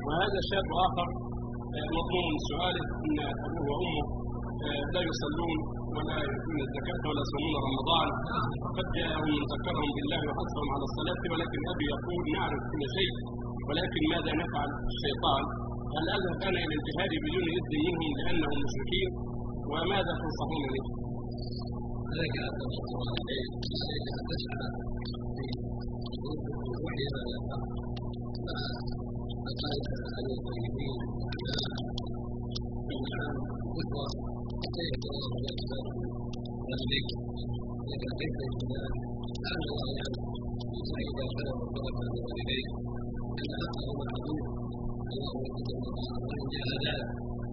وهذا شاب آخر مضمون من سؤاله أن أبوه وأمه لا يصلون ولا يؤتون الزكاة ولا يصومون رمضان، وقد جاءهم من ذكرهم بالله وحثهم على الصلاة، ولكن أبي يقول نعرف كل شيء ولكن ماذا نفعل الشيطان؟ هل أذهب أنا إلى الجهاد بدون إذن منهم لأنهم مشركين؟ وماذا تنصحون لي؟ عليك أن تنصح والديك، عليك أن تسعى في وحي هذا الحق مع أقارب أهل الطيبين والنعم والإخوة حتى يحفظ الله ويحفظ والديك. إذا كنت الإسلام لعل الله يعلم يسعيد الخير والبركة لوالديك أن حقه معلوم. الله يقدم الله وإن جاهداك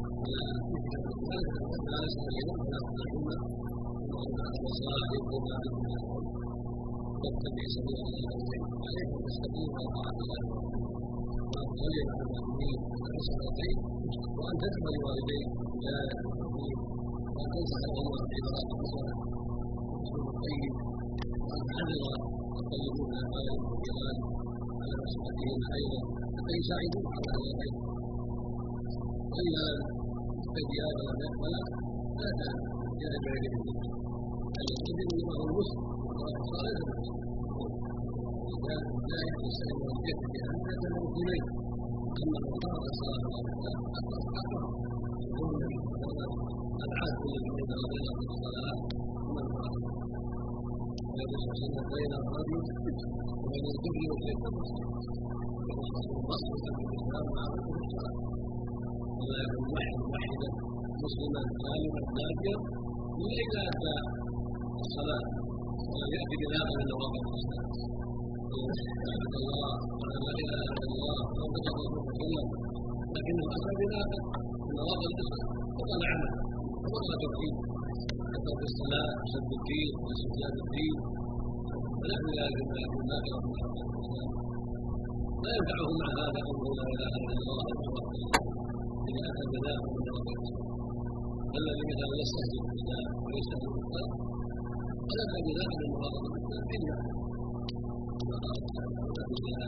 فلا يستطيعون ولا يقدرون وصاحبهما بالمعروف واتبع سبيل الله عليهم بالسبيل وطاعة الله وتصلي على المؤمنين والصلاتين وأن تدعو لوالديك بالله والتوفيق وأن تنصح الله في براءة الصلاة والرسول الطيب وأن تحذر الطيبون الأقارب والجيران على نصيحتهم خيرا حتى يساعدوك على هذا الخير. وإذا تجد هذا لا تجد إليه الذي هو المسلم صالح لا يستعين والجهد بأن تتبع إليه أما المطار صالح يقول العهد بين وبين الصلاة ثم المعروف ويجلس بين الرجل وبين الكفر والشرك والمصلحة في الإسلام مع الصلاة ولا يكون واحدا مسلما عالما نافعا إلا إذا أتى الصلاة ولم يأتي بناقة من نواقض الإسلام. عبد الله قال لا إله إلا الله محمد رسول الله صلى الله عليه وسلم لكنه أتى بناقة من نواقض الإسلام فقال عمل فقال توحيد كثر في الصلاة وسد الدين واستجاب الدين ونحن ذلك مما يكون ناقضا من نواقض الإسلام. لا ينفعه مع هذا قوله لا إله إلا الله إذا أتى بناقة من نواقض الإسلام. الذي مثلا يستهزئ بالله ويستهزئ بالله فلا تجد ذلك من مراقبة الإسلام إلا ما قال تعالى بالله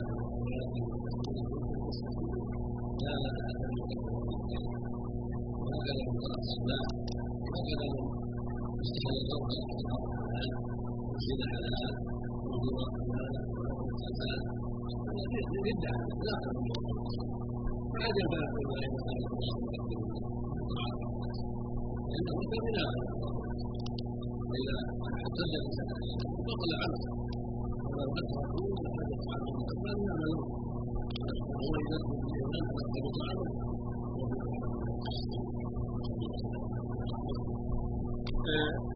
لا أحد وهكذا من قرأ الصلاة وهكذا من استحل الزوج حلال وزين حلال وزين حلال وزين حلال يدعى لا أحد من مراقبة الإسلام فعاد ينبغي أن يكون عليه لأنه كان وإذا احتج بطل عمل ولو أدركوا لحدث عنهم كما يعملون وهو إذا كنت الإيمان فأخذت العمل